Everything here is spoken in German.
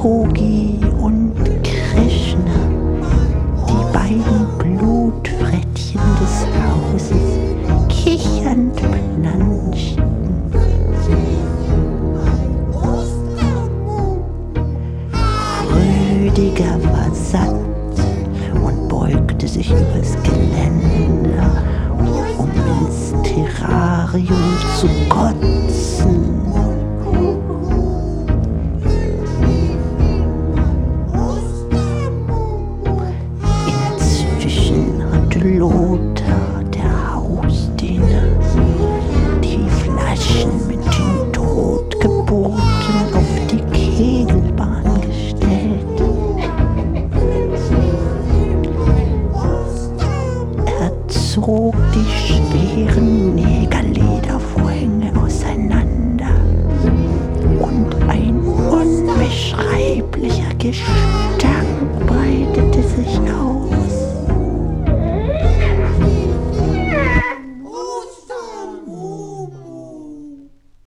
Yogi und Krishna, die beiden Blutfrettchen des Hauses, kichernd planschten. Rüdiger war satt und beugte sich übers Geländer, um ins Terrarium zu kotzen. Inzwischen hatte Lothar, der Hausdiener, die Flaschen mit den Totgeboten auf die Kegelbahn gestellt. Er zog die schweren Negerledervorhänge auseinander und ein unbeschreiblicher Gestank breitete sich aus.